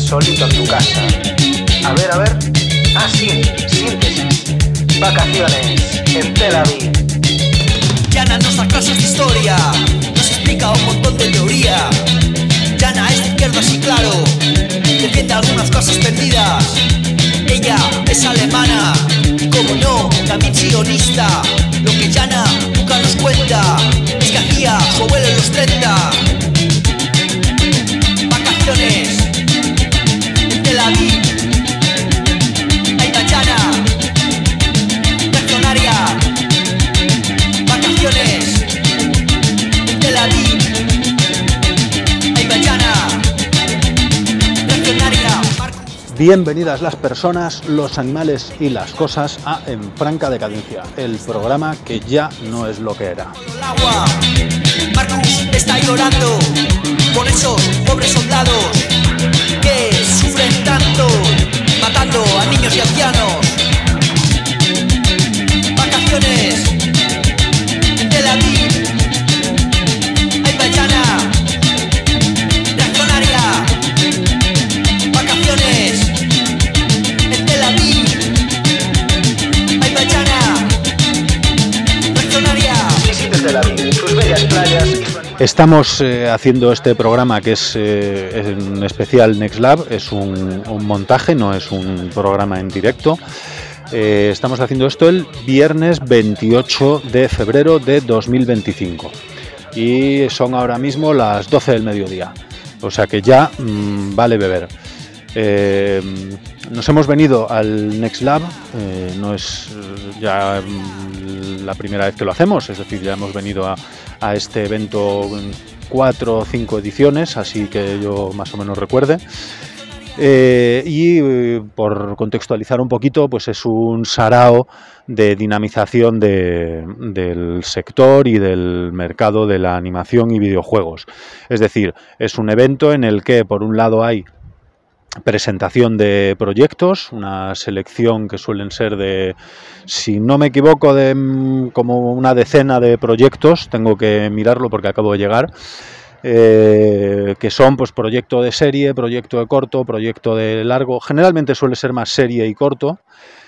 solito en tu casa. A ver. Ah, sí, síntesis. Vacaciones en Tel Aviv. Yana nos da clases de historia, nos explica un montón de teoría. Yana es de izquierdas y claro, defiende algunas cosas perdidas. Ella es alemana y como no, también sionista. Lo que Yana nunca nos cuenta es que hacía su abuelo en los 30. Vacaciones en Tel Aviv. Ahí va Yana, reaccionaria. Vacaciones en Tel Aviv. Ahí va Yana, reaccionaria. Bienvenidas las personas, los animales y las cosas a En Franca Decadencia, el programa que ya no es lo que era. Marcus está llorando por esos pobres soldados que sufren tanto, matando a niños y ancianos. Vacaciones en Tel Aviv. Ahí va Yana, reaccionaria. Vacaciones en Tel Aviv. Ahí va Yana, reaccionaria. Visite Tel Aviv, sus bellas playas y su... Estamos haciendo este programa que es en especial Next Lab, es un montaje, no es un programa en directo. Estamos haciendo esto el viernes 28 de febrero de 2025 y son ahora mismo las 12 del mediodía, o sea que ya vale beber. Nos hemos venido al Next Lab, no es ya la primera vez que lo hacemos, es decir, ya hemos venido a este evento en 4 o 5 ediciones, así que yo más o menos recuerde. Y por contextualizar un poquito, pues es un sarao de dinamización del sector y del mercado de la animación y videojuegos. Es decir, es un evento en el que por un lado hay presentación de proyectos, una selección que suelen ser de, si no me equivoco, de como una decena de proyectos, tengo que mirarlo porque acabo de llegar, que son pues proyecto de serie, proyecto de corto, proyecto de largo, generalmente suele ser más serie y corto,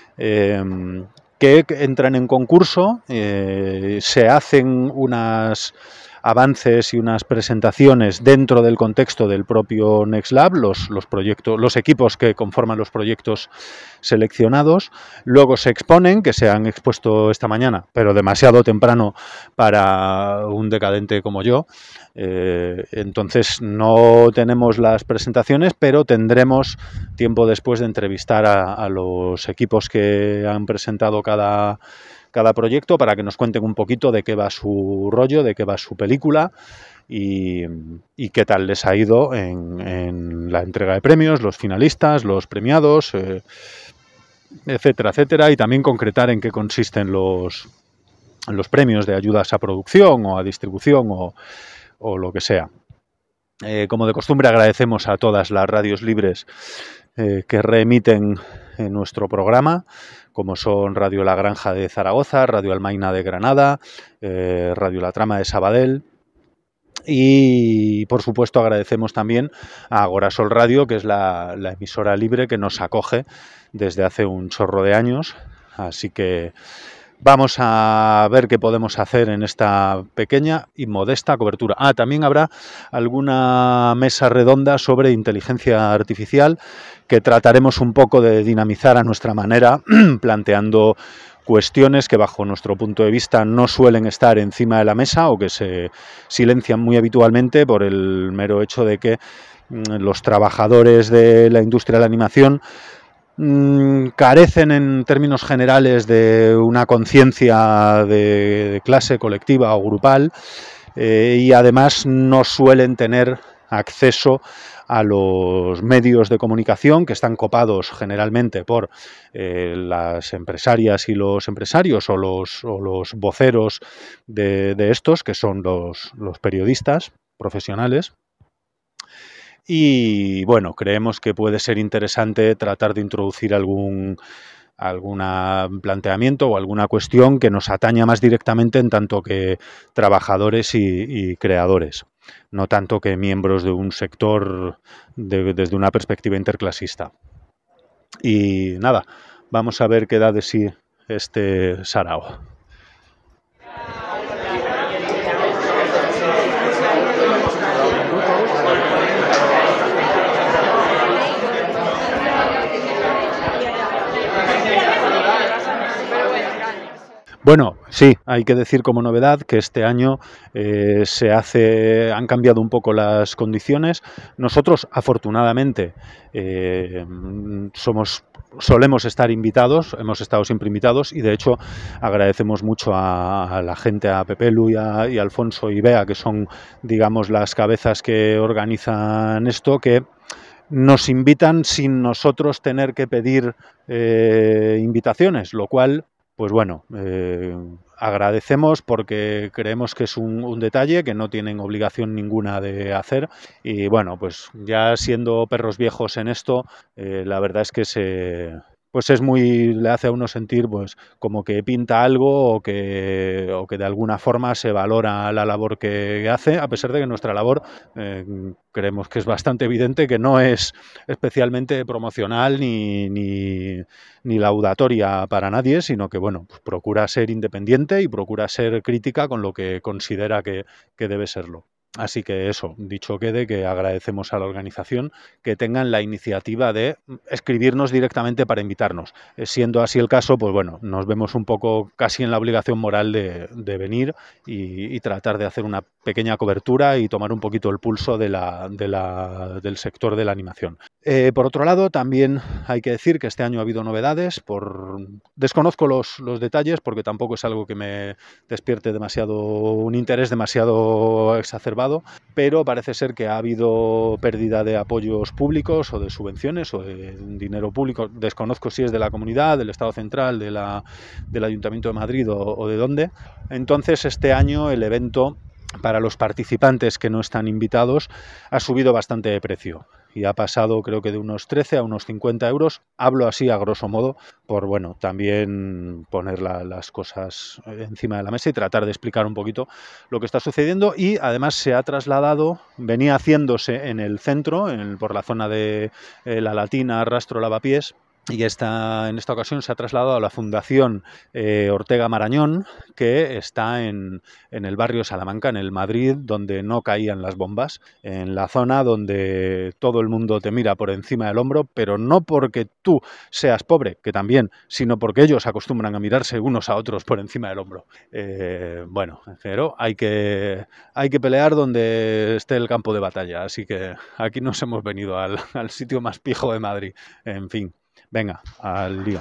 que entran en concurso, se hacen unas avances y unas presentaciones dentro del contexto del propio Next Lab, los equipos que conforman los proyectos seleccionados, luego se exponen, que se han expuesto esta mañana, pero demasiado temprano para un decadente como yo. Entonces no tenemos las presentaciones, pero tendremos tiempo después de entrevistar a los equipos que han presentado cada proyecto para que nos cuenten un poquito de qué va su rollo, de qué va su película y qué tal les ha ido en la entrega de premios, los finalistas, los premiados, etcétera, etcétera, y también concretar en qué consisten los premios de ayudas a producción o a distribución o lo que sea. Como de costumbre, agradecemos a todas las radios libres que reemiten en nuestro programa, como son Radio La Granja de Zaragoza, Radio Almaina de Granada, Radio La Trama de Sabadell. Y, por supuesto, agradecemos también a Agorasol Radio, que es la emisora libre que nos acoge desde hace un chorro de años. Así que vamos a ver qué podemos hacer en esta pequeña y modesta cobertura. También habrá alguna mesa redonda sobre inteligencia artificial que trataremos un poco de dinamizar a nuestra manera, planteando cuestiones que bajo nuestro punto de vista no suelen estar encima de la mesa o que se silencian muy habitualmente por el mero hecho de que los trabajadores de la industria de la animación carecen en términos generales de una conciencia de clase colectiva o grupal y además no suelen tener acceso a los medios de comunicación que están copados generalmente por las empresarias y los empresarios o los voceros de estos, que son los periodistas profesionales. Y bueno, creemos que puede ser interesante tratar de introducir algún algún planteamiento o alguna cuestión que nos ataña más directamente en tanto que trabajadores y creadores, no tanto que miembros de un sector desde una perspectiva interclasista. Y nada, vamos a ver qué da de sí este sarao. Bueno, sí, hay que decir como novedad que este año han cambiado un poco las condiciones. Nosotros, afortunadamente, solemos estar invitados, hemos estado siempre invitados y de hecho agradecemos mucho a la gente, a Pepelu y a Alfonso y Bea, que son, digamos, las cabezas que organizan esto, que nos invitan sin nosotros tener que pedir invitaciones, lo cual, pues bueno, agradecemos porque creemos que es un detalle que no tienen obligación ninguna de hacer y bueno, pues ya siendo perros viejos en esto, la verdad es que le hace a uno sentir pues como que pinta algo o que de alguna forma se valora la labor que hace, a pesar de que nuestra labor creemos que es bastante evidente que no es especialmente promocional ni laudatoria para nadie, sino que bueno, pues procura ser independiente y procura ser crítica con lo que considera que debe serlo. Así que eso, dicho quede, que agradecemos a la organización que tengan la iniciativa de escribirnos directamente para invitarnos. Siendo así el caso, pues bueno, nos vemos un poco casi en la obligación moral de venir y tratar de hacer una pequeña cobertura y tomar un poquito el pulso del sector de la animación. Por otro lado, también hay que decir que este año ha habido novedades. Desconozco los detalles porque tampoco es algo que me despierte un interés demasiado exacerbado, pero parece ser que ha habido pérdida de apoyos públicos o de subvenciones o de dinero público. Desconozco si es de la comunidad, del Estado central, del Ayuntamiento de Madrid o de dónde. Entonces, este año el evento, para los participantes que no están invitados, ha subido bastante de precio y ha pasado creo que de unos 13 a unos 50 euros. Hablo así a grosso modo por, bueno, también poner las cosas encima de la mesa y tratar de explicar un poquito lo que está sucediendo. Y además se ha trasladado, venía haciéndose en el centro, por la zona de La Latina, Rastro, Lavapiés, y en esta ocasión se ha trasladado a la Fundación Ortega Marañón, que está en el barrio Salamanca, en el Madrid, donde no caían las bombas, en la zona donde todo el mundo te mira por encima del hombro, pero no porque tú seas pobre, que también, sino porque ellos acostumbran a mirarse unos a otros por encima del hombro. Bueno, pero hay que pelear donde esté el campo de batalla, así que aquí nos hemos venido al sitio más pijo de Madrid. En fin. Venga, al lío.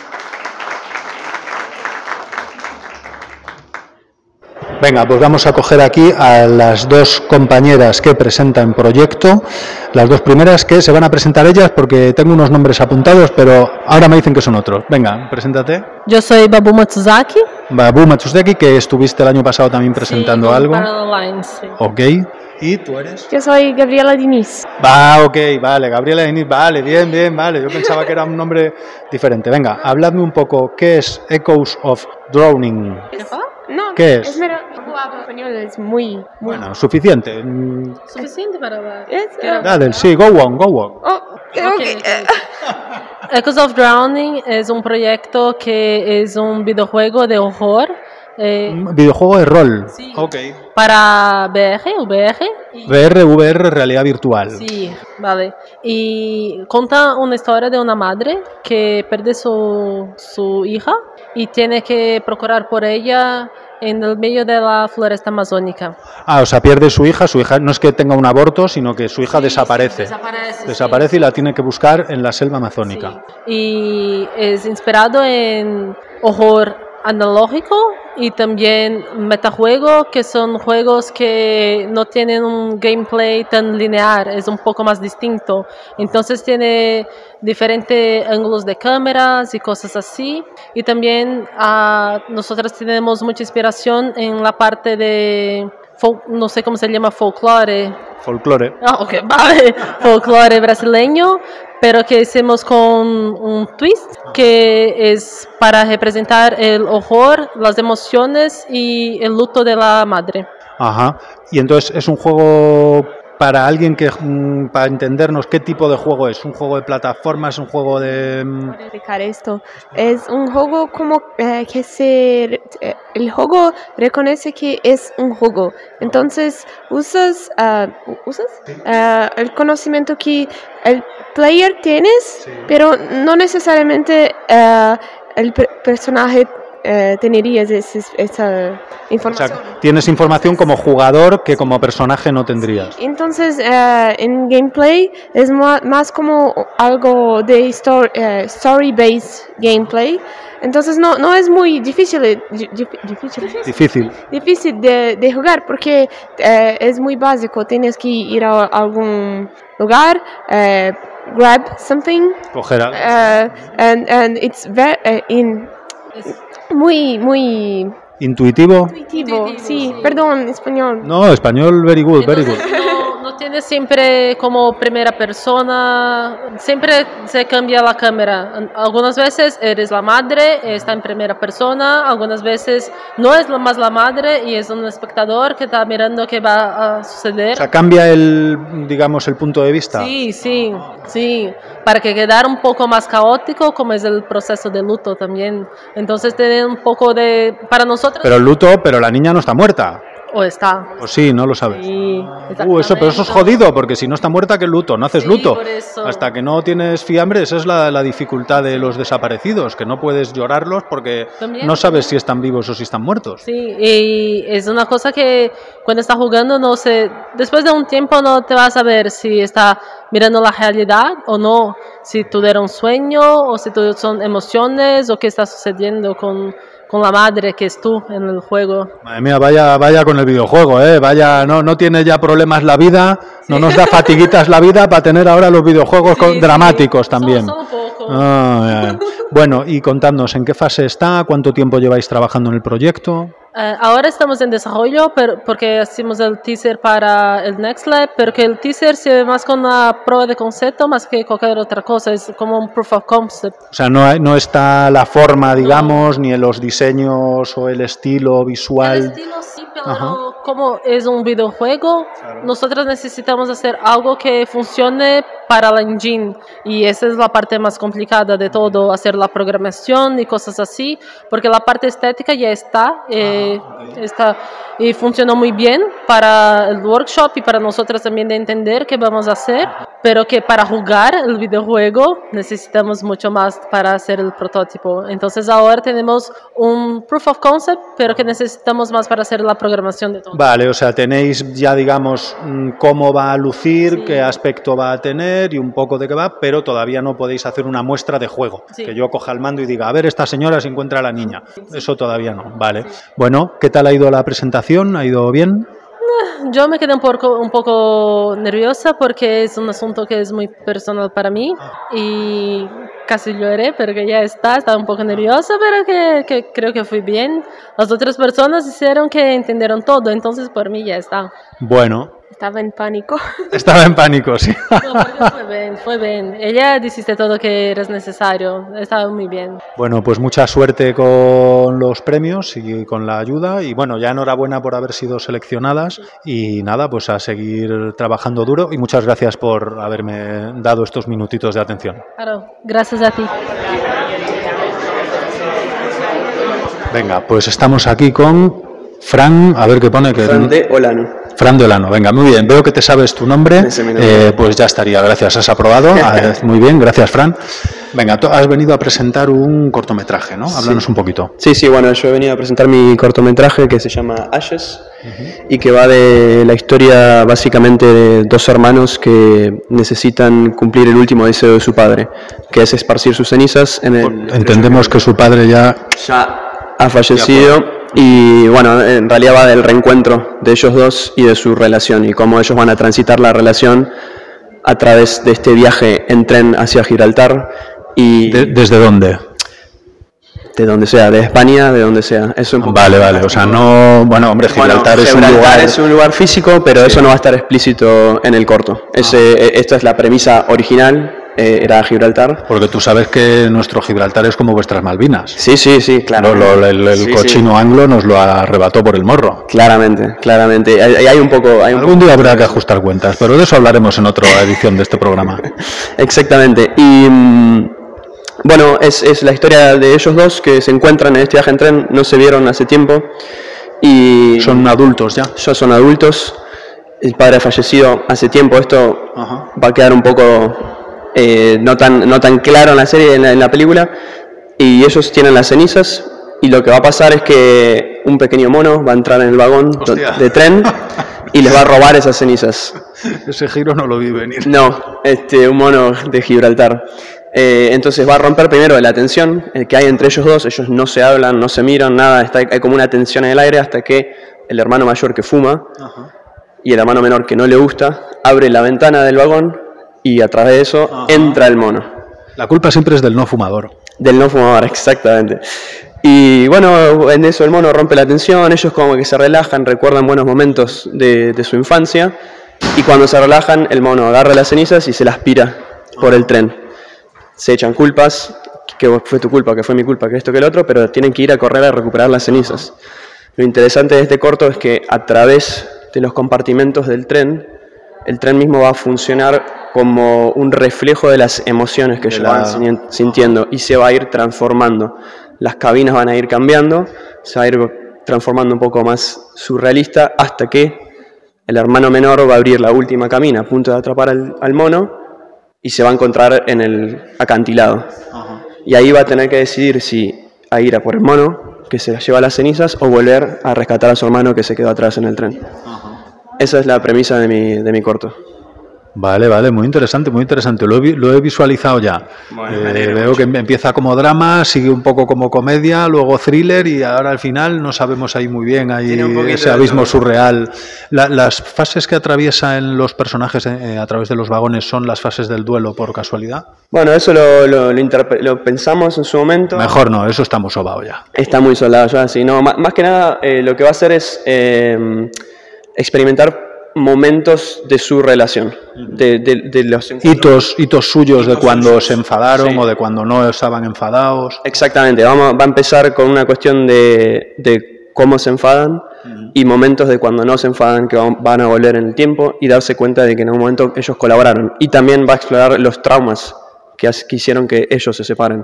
Venga, pues vamos a coger aquí a las dos compañeras que presentan proyecto. Las dos primeras que se van a presentar ellas porque tengo unos nombres apuntados, pero ahora me dicen que son otros. Venga, preséntate. Yo soy Babu Matsuzaki. Babu Matsuzaki, que estuviste el año pasado también presentando sí, algo. Parallel, sí. Ok. ¿Y tú eres? Yo soy Gabriela Diniz. Ok, vale, Gabriela Diniz, vale, bien, vale. Yo pensaba que era un nombre diferente. Venga, habladme un poco, ¿qué es Echoes of Drowning? No, ¿Qué es? Yo hablo español, es muy... Bueno, suficiente. Suficiente para hablar. Dale, sí, go on. Okay. Echoes of Drowning es un proyecto que es un videojuego de horror. Un videojuego de rol. Sí. Ok. Para VR. VR, realidad virtual. Sí, vale. Y cuenta una historia de una madre que pierde su hija y tiene que procurar por ella en el medio de la floresta amazónica. O sea, pierde su hija no es que tenga un aborto, sino que su hija desaparece. Desaparece y la tiene que buscar en la selva amazónica. Sí. Y es inspirado en horror analógico y también metajuego, que son juegos que no tienen un gameplay tan lineal, es un poco más distinto. Entonces tiene diferentes ángulos de cámaras y cosas así. Y también nosotros tenemos mucha inspiración en la parte de no sé cómo se llama, folclore. Folclore. Ok, vale. Folclore brasileño. pero que hicimos con un twist que es para representar el horror, las emociones y el luto de la madre. Ajá. Y entonces es un juego para alguien que, para entendernos qué tipo de juego es. ¿Un juego de plataforma? ¿Es un juego de...? Para explicar esto, es un juego como que el juego reconoce que es un juego. Entonces usas el conocimiento que el player tienes, pero no necesariamente el personaje tendrías esa información. O sea, tienes información como jugador que como personaje no tendrías. Entonces, en gameplay es más como algo de story-based gameplay. Entonces, no es muy difícil de jugar porque es muy básico. Tienes que ir a algún lugar, grab something, Coger algo. and it's very muy Intuitivo. intuitivo. Sí, perdón, español. No, español, very good, very good. No tienes siempre como primera persona, siempre se cambia la cámara. Algunas veces eres la madre, está en primera persona, algunas veces no es más la madre y es un espectador que está mirando qué va a suceder. O sea, cambia digamos, el punto de vista. Sí, para que quedara un poco más caótico, como es el proceso de luto también. Entonces tiene un poco de... Para nosotros... Pero el luto, pero la niña no está muerta. O está. O sí, no lo sabes. Sí, Pero eso es jodido, porque si no está muerta, ¿qué luto? No haces Sí, luto. por eso. Hasta que no tienes fiambre, esa es la dificultad de los desaparecidos, que no puedes llorarlos porque También. no sabes si están vivos o si están muertos. Sí, y es una cosa que cuando estás jugando no sé, después de un tiempo no te vas a ver si está mirando la realidad o no, si tuvieron un sueño o si son emociones o qué está sucediendo con la madre que es tú en el juego. Madre mía, vaya con el videojuego, vaya, no tiene ya problemas la vida, no nos da fatiguitas la vida para tener ahora los videojuegos dramáticos también. Solo un poco. Ya. Bueno, y contadnos, ¿en qué fase está? ¿Cuánto tiempo lleváis trabajando en el proyecto? Ahora estamos en desarrollo porque hicimos el teaser para el Next Lab, pero que el teaser se ve más con una prueba de concepto más que cualquier otra cosa, es como un proof of concept. O sea, no está la forma, digamos, ni en los diseños o el estilo visual. El estilo sí, pero como es un videojuego, nosotros necesitamos hacer algo que funcione para la engine y esa es la parte más complicada de todo, hacer la programación y cosas así, porque la parte estética ya está y funcionó muy bien para el workshop y para nosotros también de entender qué vamos a hacer, pero que para jugar el videojuego necesitamos mucho más para hacer el prototipo. Entonces ahora tenemos un proof of concept, pero que necesitamos más para hacer la programación de todo. Vale, o sea, tenéis ya, digamos, cómo va a lucir, Sí. qué aspecto va a tener y un poco de qué va, pero todavía no podéis hacer una muestra de juego. Sí. Que yo coja el mando y diga, a ver, esta señora se encuentra a la niña. Eso todavía no, vale. Bueno, ¿qué tal ha ido la presentación? ¿Ha ido bien? Yo me quedé un poco nerviosa porque es un asunto que es muy personal para mí y casi lloré, pero que ya estaba un poco nerviosa, pero que creo que fui bien. Las otras personas hicieron que entendieron todo, entonces por mí ya está. Bueno, Estaba en pánico. estaba en pánico, sí. No, porque fue bien. Ella dijiste todo que era necesario, estaba muy bien. Bueno, pues mucha suerte con los premios y con la ayuda y bueno, ya enhorabuena por haber sido seleccionadas y nada, pues a seguir trabajando duro y muchas gracias por haberme dado estos minutitos de atención. Claro, gracias a ti. Venga, pues estamos aquí con Fran, a ver qué pone. Fran de Olano. Fran de Olano, venga, muy bien, veo que te sabes tu nombre, Ese es mi nombre. pues ya estaría, gracias, has aprobado, muy bien, gracias Fran. Venga, tú has venido a presentar un cortometraje, ¿no? Háblanos un poquito. Sí, bueno, yo he venido a presentar mi cortometraje que se llama Ashes y que va de la historia básicamente de dos hermanos que necesitan cumplir el último deseo de su padre, que es esparcir sus cenizas en el... Entendemos que su padre ya ha fallecido y bueno, en realidad va del reencuentro de ellos dos y de su relación y cómo ellos van a transitar la relación a través de este viaje en tren hacia Gibraltar y ¿Desde dónde? de donde sea, de España, de donde sea. Eso un poco- Vale, o sea, no, bueno, hombre, Gibraltar es un lugar... es un lugar físico, pero eso no va a estar explícito en el corto. Esta es la premisa original era Gibraltar. Porque tú sabes que nuestro Gibraltar es como vuestras Malvinas. Sí, claro. El cochino anglo nos lo arrebató por el morro. Claramente. Hay un poco... Algún día habrá que ajustar cuentas, pero de eso hablaremos en otra edición de este programa. Exactamente. Y bueno, es la historia de ellos dos que se encuentran en este viaje en tren, no se vieron hace tiempo. Y son adultos ya. Ya son adultos. El padre ha fallecido hace tiempo. Esto va a quedar un poco no tan claro en la serie, en la película. Y ellos tienen las cenizas. Y lo que va a pasar es que un pequeño mono va a entrar en el vagón de tren y les va a robar esas cenizas. Ese giro no lo vi venir. No, un mono de Gibraltar. Entonces va a romper primero la tensión que hay entre ellos dos. Ellos no se hablan, no se miran, nada. Hay como una tensión en el aire hasta que el hermano mayor que fuma y el hermano menor que no le gusta abre la ventana del vagón y a través de eso entra el mono. La culpa siempre es del no fumador. Del no fumador, exactamente. Y bueno, en eso el mono rompe la tensión. Ellos como que se relajan, recuerdan buenos momentos de su infancia. Y cuando se relajan, el mono agarra las cenizas y se las tira por el tren. Se echan culpas, que fue tu culpa, que fue mi culpa, que esto, que el otro, pero tienen que ir a correr a recuperar las cenizas. Lo interesante de este corto es que a través de los compartimentos del tren, el tren mismo va a funcionar como un reflejo de las emociones que ellos van sintiendo y se va a ir transformando. Las cabinas van a ir cambiando, se va a ir transformando un poco más surrealista hasta que el hermano menor va a abrir la última cabina a punto de atrapar al mono y se va a encontrar en el acantilado. Y ahí va a tener que decidir si a ir a por el mono, que se lleva las cenizas, o volver a rescatar a su hermano que se quedó atrás en el tren. Esa es la premisa de mi corto. Vale, muy interesante. Lo he visualizado ya. Veo que empieza como drama, sigue un poco como comedia, luego thriller y ahora al final no sabemos ahí muy bien, hay ese abismo surreal. Las fases que atraviesan los personajes a través de los vagones son las fases del duelo por casualidad. Bueno, eso lo pensamos en su momento. Mejor no, eso está muy sobado ya. Está muy solado ya, sí. No, más que nada lo que va a hacer es experimentar momentos de su relación, de los hitos suyos de cuando se enfadaron o de cuando no estaban enfadados. Exactamente, va a empezar con una cuestión de cómo se enfadan y momentos de cuando no se enfadan que van a volver en el tiempo y darse cuenta de que en algún momento ellos colaboraron. Y también va a explorar los traumas que hicieron que ellos se separen.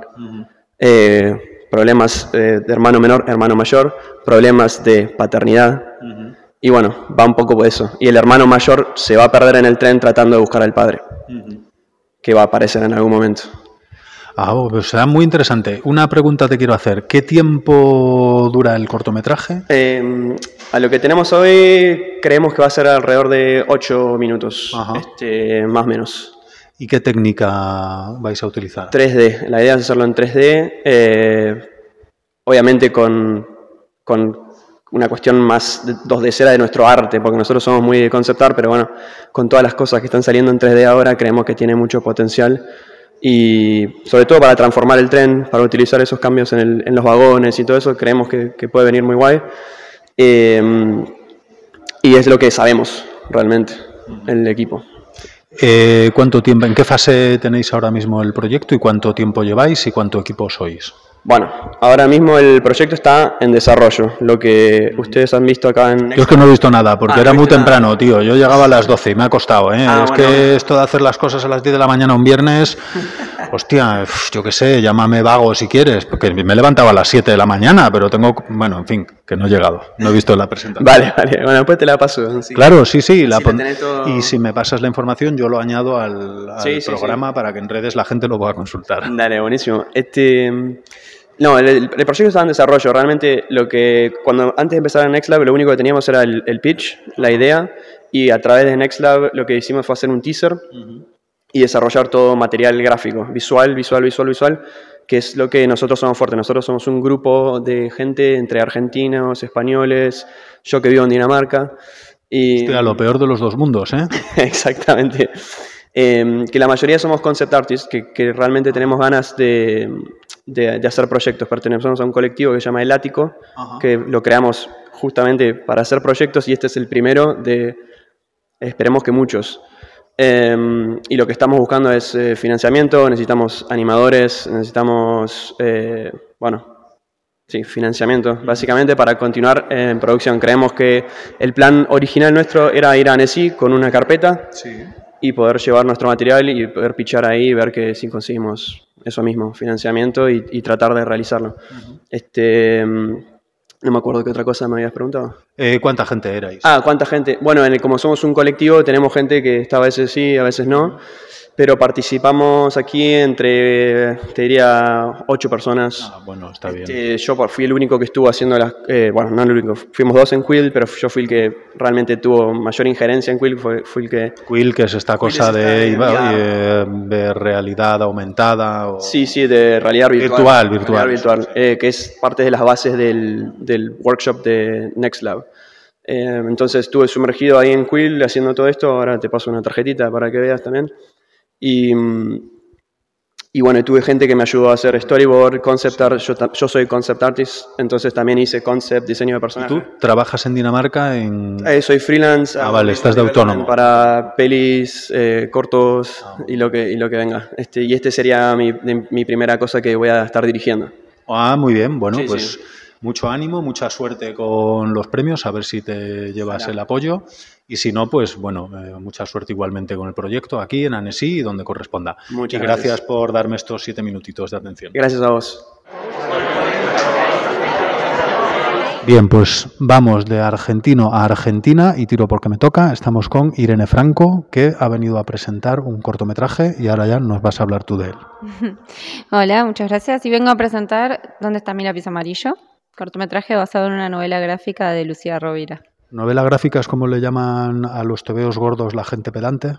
Problemas de hermano menor, hermano mayor, problemas de paternidad. Y bueno, va un poco por eso. Y el hermano mayor se va a perder en el tren tratando de buscar al padre, que va a aparecer en algún momento. Pues será muy interesante. Una pregunta te quiero hacer. ¿Qué tiempo dura el cortometraje? A lo que tenemos hoy, creemos que va a ser alrededor de 8 minutos, más o menos. ¿Y qué técnica vais a utilizar? 3D. La idea es hacerlo en 3D, obviamente con una cuestión más 2D será de nuestro arte, porque nosotros somos muy de concept art, pero bueno, con todas las cosas que están saliendo en 3D ahora, creemos que tiene mucho potencial, y sobre todo para transformar el tren, para utilizar esos cambios en los vagones y todo eso, creemos que puede venir muy guay, y es lo que sabemos realmente en el equipo. ¿Cuánto tiempo, en qué fase tenéis ahora mismo el proyecto y cuánto tiempo lleváis y cuánto equipo sois? Bueno, ahora mismo el proyecto está en desarrollo. Lo que ustedes han visto acá en... Yo es que no he visto nada, porque era muy temprano, tío. Yo llegaba a las 12 y me ha costado, ¿eh? Que esto de hacer las cosas a las 10 de la mañana un viernes... Hostia, yo qué sé, llámame vago si quieres, porque me levantaba a las 7 de la mañana, pero tengo... Bueno, en fin, que no he llegado. No he visto la presentación. Vale. Bueno, después te la paso. Sí. Claro, sí. Y si me pasas la información, yo lo añado al programa para que en redes la gente lo pueda consultar. Dale, buenísimo. No, el proyecto estaba en desarrollo. Realmente antes de empezar en NextLab, lo único que teníamos era el pitch, la idea, y a través de NextLab lo que hicimos fue hacer un teaser y desarrollar todo material gráfico, visual, que es lo que nosotros somos fuertes. Nosotros somos un grupo de gente entre argentinos, españoles, yo que vivo en Dinamarca. Hostia, lo peor de los dos mundos, ¿eh? Exactamente. Que la mayoría somos concept artists, que realmente tenemos ganas de hacer proyectos. Pertenecemos a un colectivo que se llama El Ático, que lo creamos justamente para hacer proyectos y este es el primero de, esperemos que muchos. Y lo que estamos buscando es financiamiento, necesitamos animadores, necesitamos, financiamiento, básicamente para continuar en producción. Creemos que el plan original nuestro era ir a Annecy con una carpeta y poder llevar nuestro material y poder pitchar ahí y ver que si conseguimos eso mismo, financiamiento y tratar de realizarlo. No me acuerdo qué otra cosa me habías preguntado. ¿Cuánta gente erais? ¿Cuánta gente? Bueno, como somos un colectivo, tenemos gente que está a veces sí, a veces no, pero participamos aquí entre, te diría, 8 personas. Bueno, está bien. Yo fui el único que estuvo haciendo las... no el único, fuimos 2 en Quill, pero yo fui el que realmente tuvo mayor injerencia en Quill, fue el que... Quill, que es esta cosa de realidad aumentada. O... Sí, de realidad virtual. Virtual. Que es parte de las bases del workshop de NextLab. Entonces estuve sumergido ahí en Quill haciendo todo esto. Ahora te paso una tarjetita para que veas también. Y bueno, tuve gente que me ayudó a hacer storyboard, concept art. Yo soy concept artist, entonces también hice concept, diseño de personajes. ¿Y tú trabajas en Dinamarca? Soy freelance. Vale, estás de autónomo. Para pelis, cortos y lo que venga. Y este sería mi primera cosa que voy a estar dirigiendo. Muy bien. Bueno, sí. Mucho ánimo, mucha suerte con los premios, a ver si te llevas el apoyo. Y si no, pues bueno, mucha suerte igualmente con el proyecto aquí en Annecy y donde corresponda. Muchas gracias por darme estos 7 minutitos de atención. Gracias a vos. Bien, pues vamos de argentino a Argentina y tiro porque me toca. Estamos con Irene Franco, que ha venido a presentar un cortometraje y ahora ya nos vas a hablar tú de él. Hola, muchas gracias. Y vengo a presentar ¿Dónde está mi lápiz amarillo? Cortometraje basado en una novela gráfica de Lucía Rovira. ¿Novela gráfica es como le llaman a los tebeos gordos la gente pedante?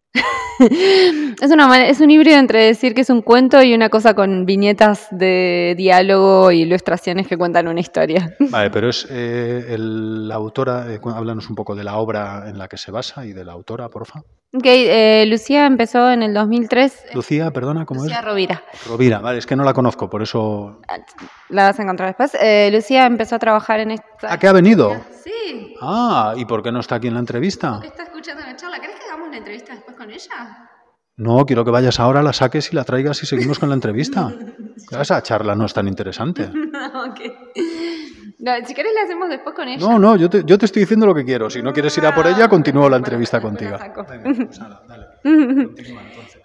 Es un híbrido entre decir que es un cuento y una cosa con viñetas de diálogo y ilustraciones que cuentan una historia. Vale, pero es la autora, háblanos un poco de la obra en la que se basa y de la autora, porfa. Lucía empezó en el 2003. Lucía, perdona, ¿cómo Lucía es? Rovira. Rovira, vale, es que no la conozco, por eso... La vas a encontrar después. Lucía empezó a trabajar en esta... ¿A qué ha venido? Sí. ¿Y por qué no está aquí en la entrevista? Está escuchando la charla. ¿Querés que hagamos una entrevista después con ella? No, quiero que vayas ahora, la saques y la traigas y seguimos con la entrevista. Esa charla no es tan interesante. No, si querés la hacemos después con ella. No, yo te estoy diciendo lo que quiero. Si no quieres ir a por ella, continúo la entrevista contigo. Venga, pues nada, dale. Continúa entonces.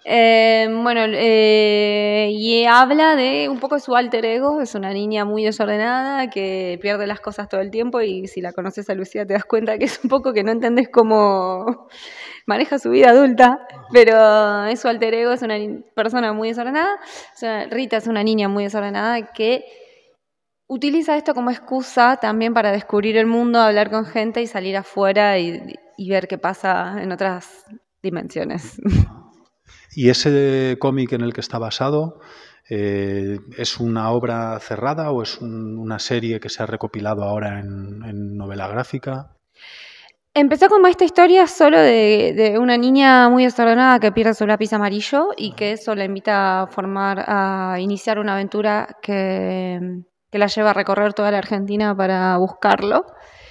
Y habla de un poco de su alter ego. Es una niña muy desordenada que pierde las cosas todo el tiempo y si la conoces a Lucía te das cuenta que es un poco que no entendés cómo maneja su vida adulta, pero es su alter ego, es una persona muy desordenada. Rita es una niña muy desordenada que utiliza esto como excusa también para descubrir el mundo, hablar con gente y salir afuera y ver qué pasa en otras dimensiones. ¿Y ese cómic en el que está basado es una obra cerrada o es una serie que se ha recopilado ahora en novela gráfica? Empezó como esta historia solo de una niña muy desordenada que pierde su lápiz amarillo y que eso la invita a iniciar una aventura que la lleva a recorrer toda la Argentina para buscarlo.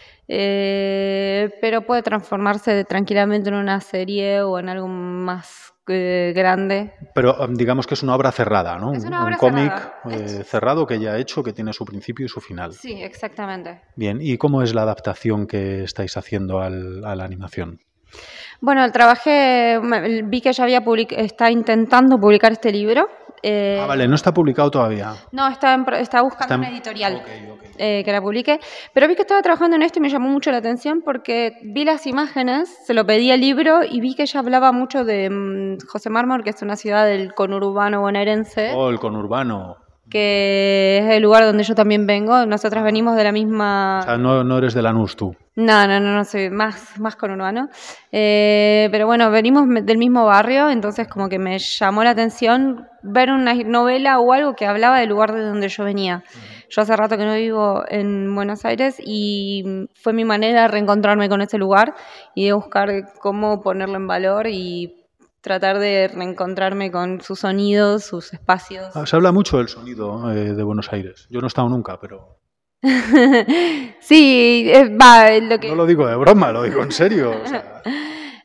Pero puede transformarse tranquilamente en una serie o en algo más grande. Pero digamos que es una obra cerrada, ¿no? Es una obra un cómic cerrado que ya ha hecho, que tiene su principio y su final. Sí, exactamente. Bien, ¿y cómo es la adaptación que estáis haciendo a la animación? Bueno, vi que ella está intentando publicar este libro. Vale, no está publicado todavía. No, está buscando una editorial que la publique. Pero vi que estaba trabajando en esto y me llamó mucho la atención porque vi las imágenes, se lo pedí al libro y vi que ella hablaba mucho de José Mármol, que es una ciudad del conurbano bonaerense. El conurbano. Que es el lugar donde yo también vengo. Nosotras venimos de la misma... O sea, no eres de Lanús tú. No, soy más conurbano. Pero bueno, venimos del mismo barrio, entonces como que me llamó la atención ver una novela o algo que hablaba del lugar de donde yo venía. Yo hace rato que no vivo en Buenos Aires y fue mi manera de reencontrarme con ese lugar y de buscar cómo ponerlo en valor y tratar de reencontrarme con sus sonidos, sus espacios. Se habla mucho del sonido de Buenos Aires. Yo no he estado nunca, pero... Sí, lo que... No lo digo de broma, lo digo en serio. O sea...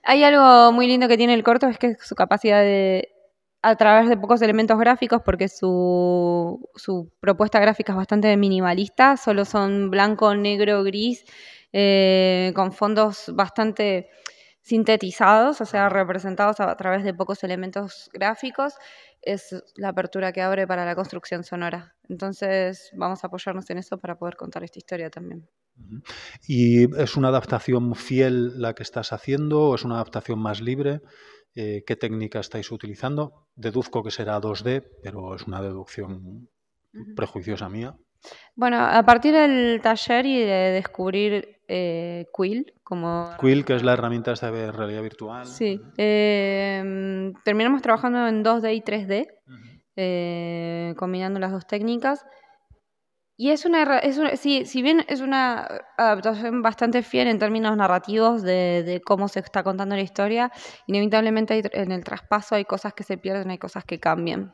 Hay algo muy lindo que tiene el corto, es que su capacidad de, a través de pocos elementos gráficos, porque su propuesta gráfica es bastante minimalista, solo son blanco, negro, gris, con fondos bastante sintetizados, o sea, representados a través de pocos elementos gráficos, es la apertura que abre para la construcción sonora. Entonces vamos a apoyarnos en eso para poder contar esta historia también. ¿Y es una adaptación fiel la que estás haciendo o es una adaptación más libre? ¿Qué técnica estáis utilizando? Deduzco que será 2D, pero es una deducción prejuiciosa mía. Bueno, a partir del taller y de descubrir Quill como... Quill, que es la herramienta esta de realidad virtual. Sí. Terminamos trabajando en 2D y 3D, combinando las dos técnicas. Y si bien es una adaptación bastante fiel en términos narrativos de cómo se está contando la historia, inevitablemente en el traspaso hay cosas que se pierden, hay cosas que cambian.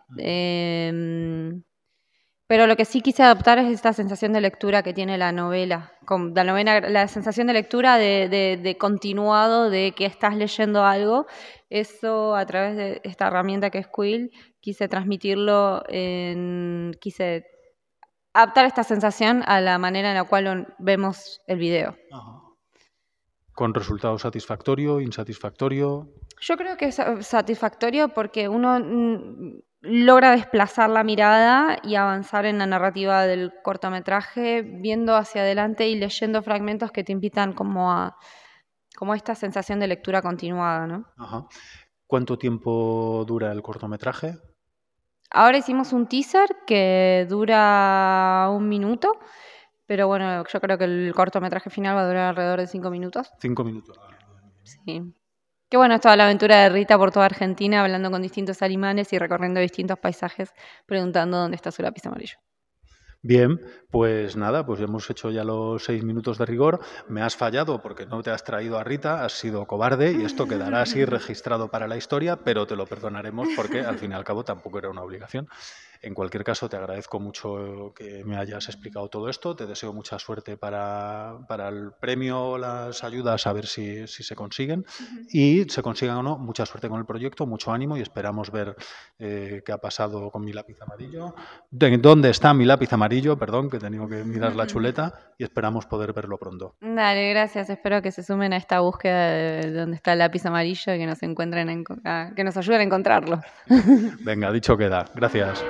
Pero lo que sí quise adaptar es esta sensación de lectura que tiene la novela. La sensación de lectura de continuado, de que estás leyendo algo. Eso a través de esta herramienta que es Quill, quise transmitirlo, quise adaptar esta sensación a la manera en la cual vemos el video. Ajá. ¿Con resultado satisfactorio, insatisfactorio? Yo creo que es satisfactorio porque uno logra desplazar la mirada y avanzar en la narrativa del cortometraje, viendo hacia adelante y leyendo fragmentos que te invitan como a esta sensación de lectura continuada, ¿no? Ajá. ¿Cuánto tiempo dura el cortometraje? Ahora hicimos un teaser que dura 1 minuto, pero bueno, yo creo que el cortometraje final va a durar alrededor de 5 minutos. 5 minutos. Sí. Qué bueno es toda la aventura de Rita por toda Argentina, hablando con distintos alemanes y recorriendo distintos paisajes, preguntando dónde está su lápiz amarillo. Bien, pues nada, pues hemos hecho ya los 6 minutos de rigor. Me has fallado porque no te has traído a Rita, has sido cobarde y esto quedará así registrado para la historia, pero te lo perdonaremos porque al fin y al cabo tampoco era una obligación. En cualquier caso, te agradezco mucho que me hayas explicado todo esto. Te deseo mucha suerte para el premio, las ayudas, a ver si se consiguen. Y se consigan o no, mucha suerte con el proyecto, mucho ánimo y esperamos ver qué ha pasado con mi lápiz amarillo. ¿Dónde está mi lápiz amarillo? Perdón, que he tenido que mirar la chuleta y esperamos poder verlo pronto. Dale, gracias. Espero que se sumen a esta búsqueda de dónde está el lápiz amarillo y que nos encuentren, que nos ayuden a encontrarlo. Venga, dicho queda. Gracias.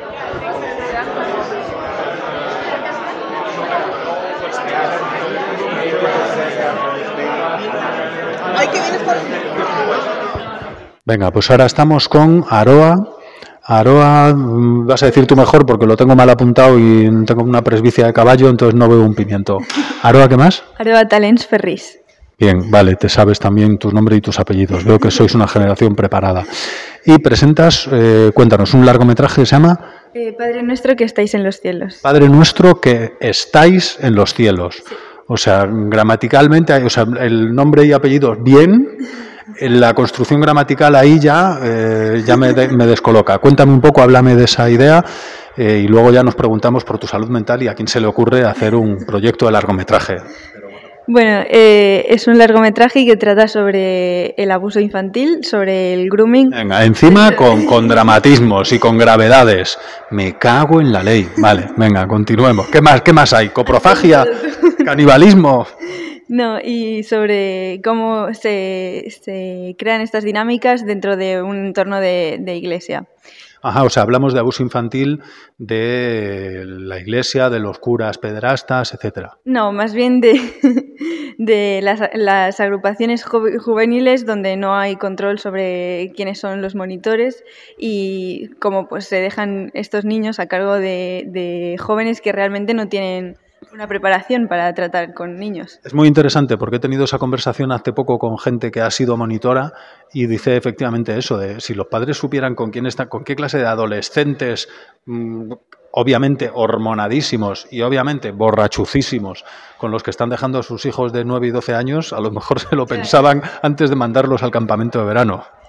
Venga, pues ahora estamos con Aroa. Aroa, vas a decir tú mejor porque lo tengo mal apuntado y tengo una presbicia de caballo, entonces no veo un pimiento. Aroa, ¿qué más? Aroa Talents Ferris. Bien, vale, te sabes también tu nombre y tus apellidos. Veo que sois una generación preparada. Y presentas, cuéntanos, un largometraje que se llama... Padre Nuestro que estáis en los cielos. Padre Nuestro que estáis en los cielos. Sí. O sea, gramaticalmente, o sea, el nombre y apellido bien, la construcción gramatical ahí ya me descoloca. Cuéntame un poco, háblame de esa idea y luego ya nos preguntamos por tu salud mental y a quién se le ocurre hacer un proyecto de largometraje. Bueno, es un largometraje que trata sobre el abuso infantil, sobre el grooming. Venga, encima con dramatismos y con gravedades. Me cago en la ley. Vale, venga, continuemos. ¿Qué más hay? ¿Coprofagia? ¿Canibalismo? No, y sobre cómo se crean estas dinámicas dentro de un entorno de iglesia. Ajá, o sea, hablamos de abuso infantil de la iglesia, de los curas pederastas, etcétera. No, más bien de las agrupaciones juveniles donde no hay control sobre quiénes son los monitores y cómo pues se dejan estos niños a cargo de jóvenes que realmente no tienen una preparación para tratar con niños. Es muy interesante porque he tenido esa conversación hace poco con gente que ha sido monitora y dice efectivamente eso, de si los padres supieran con qué clase de adolescentes, obviamente hormonadísimos y obviamente borrachucísimos, con los que están dejando a sus hijos de 9 y 12 años, a lo mejor se lo pensaban antes de mandarlos al campamento de verano.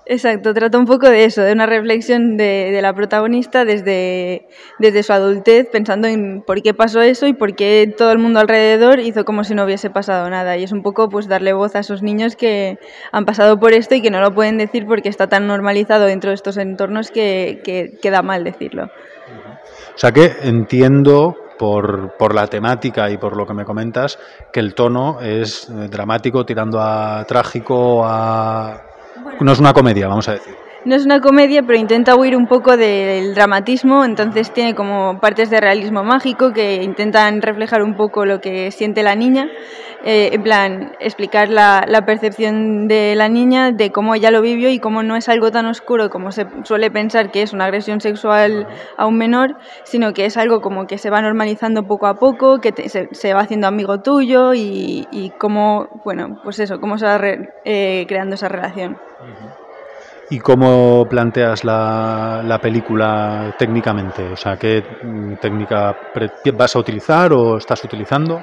Exacto, trata un poco de eso, de una reflexión de la protagonista desde su adultez, pensando en por qué pasó eso y por qué todo el mundo alrededor hizo como si no hubiese pasado nada. Y es un poco pues darle voz a esos niños que han pasado por esto y que no lo pueden decir porque está tan normalizado dentro de estos entornos que queda mal decirlo. O sea que entiendo por la temática y por lo que me comentas que el tono es dramático tirando a trágico, no es una comedia, vamos a decir. No es una comedia, pero intenta huir un poco del dramatismo, entonces tiene como partes de realismo mágico que intentan reflejar un poco lo que siente la niña, en plan, explicar la percepción de la niña, de cómo ella lo vivió y cómo no es algo tan oscuro como se suele pensar que es una agresión sexual a un menor, sino que es algo como que se va normalizando poco a poco, que se va haciendo amigo tuyo y cómo, bueno, pues eso, cómo se va creando esa relación. ¿Y cómo planteas la película técnicamente? O sea, ¿qué técnica vas a utilizar o estás utilizando?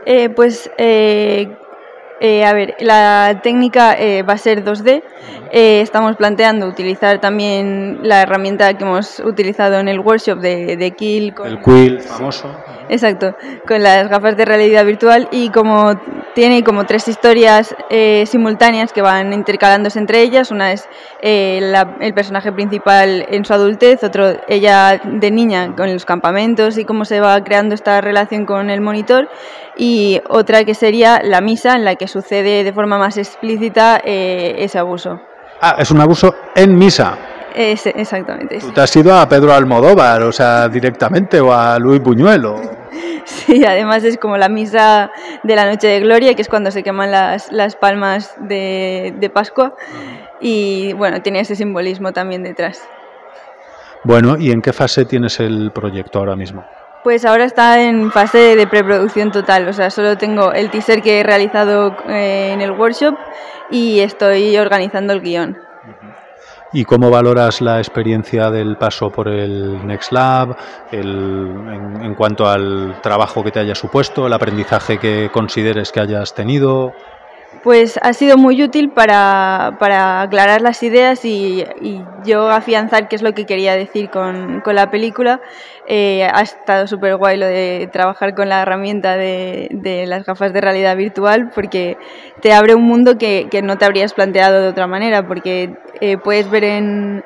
A ver, la técnica va a ser 2D. Estamos planteando utilizar también la herramienta que hemos utilizado en el workshop de Kill. El Quill famoso. Exacto, con las gafas de realidad virtual y como tiene como 3 historias simultáneas que van intercalándose entre ellas. Una es el personaje principal en su adultez, otro ella de niña con los campamentos y cómo se va creando esta relación con el monitor, y otra que sería la misa en la que sucede de forma más explícita ese abuso. Ah, es un abuso en misa. Exactamente. Tú te has ido a Pedro Almodóvar, o sea, directamente, o a Luis Buñuel. Sí, además es como la misa de la Noche de Gloria, que es cuando se queman las palmas de Pascua, y bueno, tiene ese simbolismo también detrás. Bueno, ¿y en qué fase tienes el proyecto ahora mismo? Pues ahora está en fase de preproducción total, o sea, solo tengo el teaser que he realizado en el workshop y estoy organizando el guión. ¿Y cómo valoras la experiencia del paso por el Next Lab, en cuanto al trabajo que te haya supuesto, el aprendizaje que consideres que hayas tenido? Pues ha sido muy útil para aclarar las ideas y yo afianzar qué es lo que quería decir con la película. Ha estado súper guay lo de trabajar con la herramienta de las gafas de realidad virtual, porque te abre un mundo que no te habrías planteado de otra manera, porque puedes ver en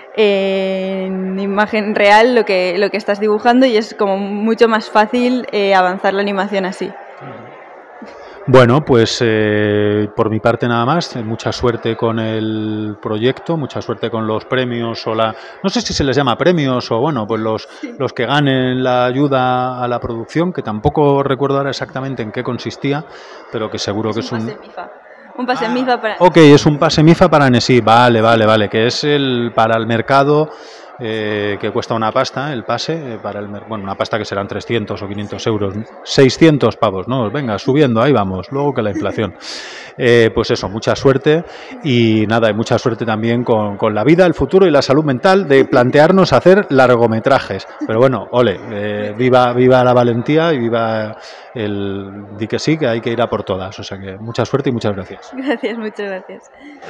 imagen real lo que estás dibujando y es como mucho más fácil avanzar la animación así. Bueno, pues por mi parte nada más, mucha suerte con el proyecto, mucha suerte con los premios no sé si se les llama premios o bueno, pues los que ganen la ayuda a la producción, que tampoco recuerdo ahora exactamente en qué consistía, pero que seguro que es un pase MIFA para... Ok, es un pase MIFA para NESI, vale, que es para el mercado. Que cuesta una pasta el pase, una pasta que serán 300 o 500 euros, 600 pavos, ¿no? Venga, subiendo, ahí vamos, luego que la inflación. Pues eso, mucha suerte y nada, y mucha suerte también con la vida, el futuro y la salud mental de plantearnos hacer largometrajes. Pero bueno, viva la valentía y viva di que sí, que hay que ir a por todas. O sea que mucha suerte y muchas gracias. Gracias, muchas gracias.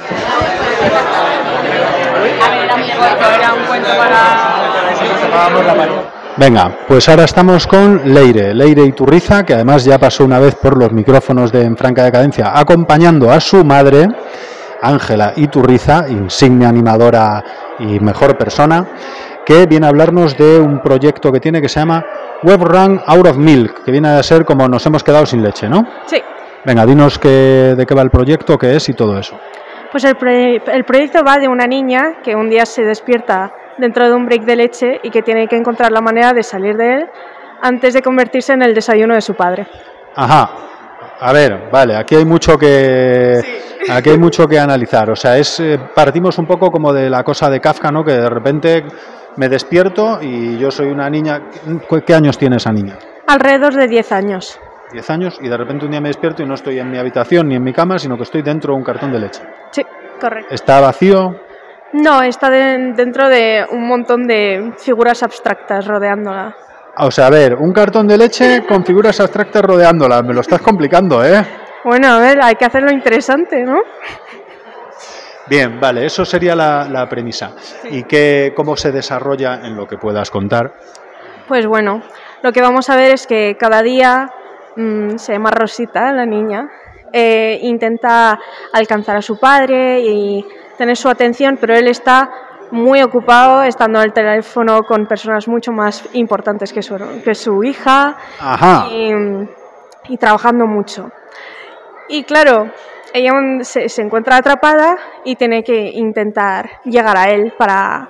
Venga, pues ahora estamos con Leire Iturriza, que además ya pasó una vez por los micrófonos de En Franca Decadencia, acompañando a su madre, Ángela Iturriza, insigne animadora y mejor persona, que viene a hablarnos de un proyecto que tiene que se llama Web Run Out of Milk, que viene a ser como nos hemos quedado sin leche, ¿no? Sí. Venga, dinos de qué va el proyecto, qué es y todo eso. Pues el proyecto va de una niña que un día se despierta dentro de un break de leche y que tiene que encontrar la manera de salir de él antes de convertirse en el desayuno de su padre. Ajá. A ver, vale, aquí hay mucho que analizar. O sea, partimos un poco como de la cosa de Kafka, ¿no? Que de repente me despierto y yo soy una niña. ¿Qué años tiene esa niña? Alrededor de 10 años. 10 años y de repente un día me despierto y no estoy en mi habitación ni en mi cama, sino que estoy dentro de un cartón de leche. Sí, correcto. ¿Está vacío? No, está dentro de un montón de figuras abstractas rodeándola. O sea, a ver, un cartón de leche con figuras abstractas rodeándola. Me lo estás complicando, ¿eh? Bueno, a ver, hay que hacerlo interesante, ¿no? Bien, vale, eso sería la premisa. ¿Y cómo se desarrolla en lo que puedas contar? Pues bueno, lo que vamos a ver es que cada día se llama Rosita, la niña, intenta alcanzar a su padre y tener su atención, pero él está muy ocupado estando al teléfono con personas mucho más importantes que su hija. Ajá. Y trabajando mucho. Y claro, ella se encuentra atrapada y tiene que intentar llegar a él para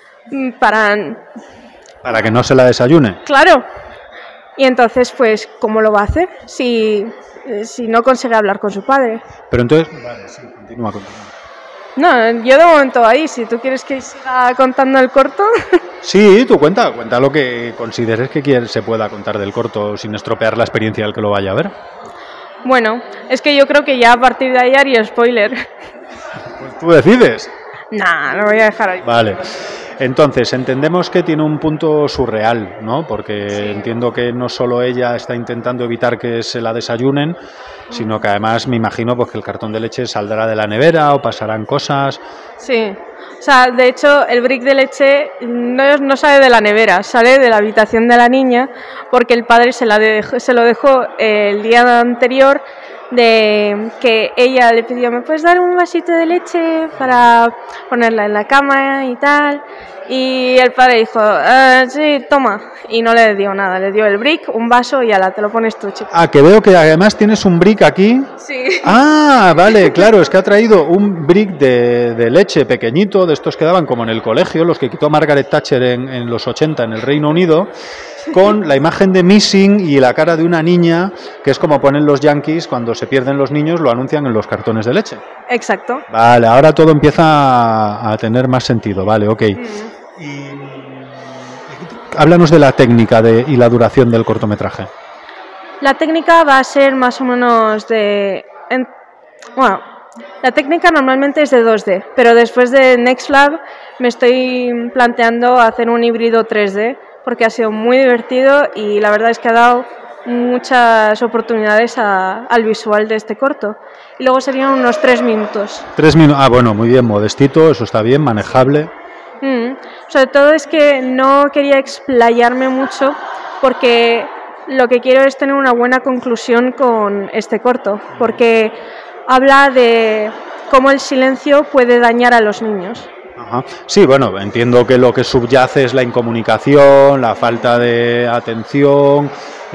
que no se la desayune. Claro. Y entonces, pues, ¿cómo lo va a hacer si no consigue hablar con su padre? Pero entonces, vale, sí, continúa. No, yo de momento ahí, si tú quieres que siga contando el corto. Sí, tú cuenta lo que consideres que se pueda contar del corto sin estropear la experiencia del que lo vaya a ver. Bueno, es que yo creo que ya a partir de ahí haría spoiler. Pues tú decides. Nah, lo voy a dejar ahí. Vale. Entonces, entendemos que tiene un punto surreal, ¿no? Porque entiendo que no solo ella está intentando evitar que se la desayunen, sino que además me imagino pues, que el cartón de leche saldrá de la nevera o pasarán cosas. Sí, o sea, de hecho el brick de leche no sale de la nevera, sale de la habitación de la niña porque el padre se lo dejó el día anterior de que ella le pidió, ¿me puedes dar un vasito de leche para ponerla en la cama y tal? Y el padre dijo, sí, toma. Y no le dio nada, le dio el brick, un vaso y ala, te lo pones tú, chico. Ah, que veo que además tienes un brick aquí. Sí. Ah, vale, claro, es que ha traído un brick de leche pequeñito, de estos que daban como en el colegio, los que quitó Margaret Thatcher en los 80 en el Reino Unido, con la imagen de Missing y la cara de una niña, que es como ponen los yankees cuando se pierden los niños, lo anuncian en los cartones de leche. Exacto. Vale, ahora todo empieza a tener más sentido, vale, ok. Y háblanos de la técnica y la duración del cortometraje. La técnica va a ser más o menos la técnica normalmente es de 2D, pero después de Next Lab me estoy planteando hacer un híbrido 3D, porque ha sido muy divertido y la verdad es que ha dado muchas oportunidades al visual de este corto. Y luego serían unos 3 minutos. 3 minutos, bueno, muy bien, modestito, eso está bien, manejable. Sobre todo es que no quería explayarme mucho porque lo que quiero es tener una buena conclusión con este corto, porque habla de cómo el silencio puede dañar a los niños. Ajá. Sí, bueno, entiendo que lo que subyace es la incomunicación, la falta de atención,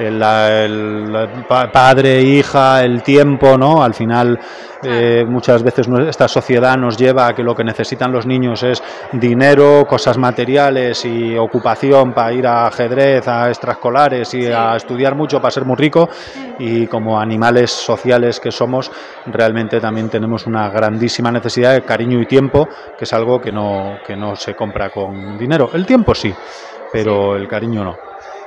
el padre, hija, el tiempo, ¿no? Al final, muchas veces esta sociedad nos lleva a que lo que necesitan los niños es dinero, cosas materiales y ocupación para ir a ajedrez, a extraescolares y a estudiar mucho para ser muy rico, y como animales sociales que somos, realmente también tenemos una grandísima necesidad de cariño y tiempo, que es algo que no se compra con dinero. El tiempo sí, pero el cariño no.